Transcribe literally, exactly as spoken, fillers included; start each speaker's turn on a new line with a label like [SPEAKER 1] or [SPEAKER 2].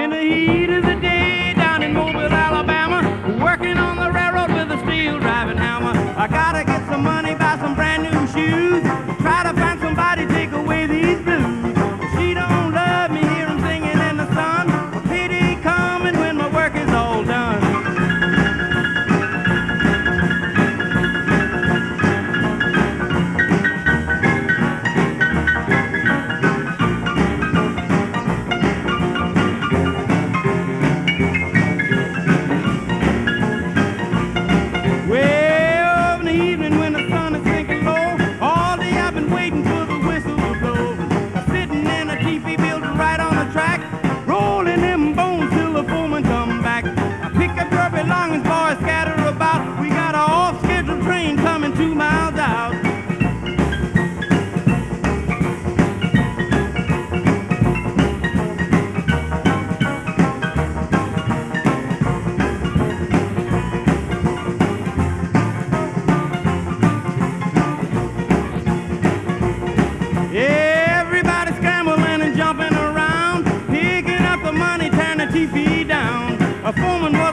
[SPEAKER 1] in the heat of the day down in Mobile, Alabama, working on the railroad with a steel driving hammer. I gotta get some money, buy some brand new shoes, try to find somebody to take away these blues. She don't love me, hear 'em singing in the sun. A pity coming when my work is all done. Belongings, boys, scatter about. We got an off-schedule train coming two miles out. Everybody scrambling and jumping around, picking up the money, tearing the T V down. A foreman was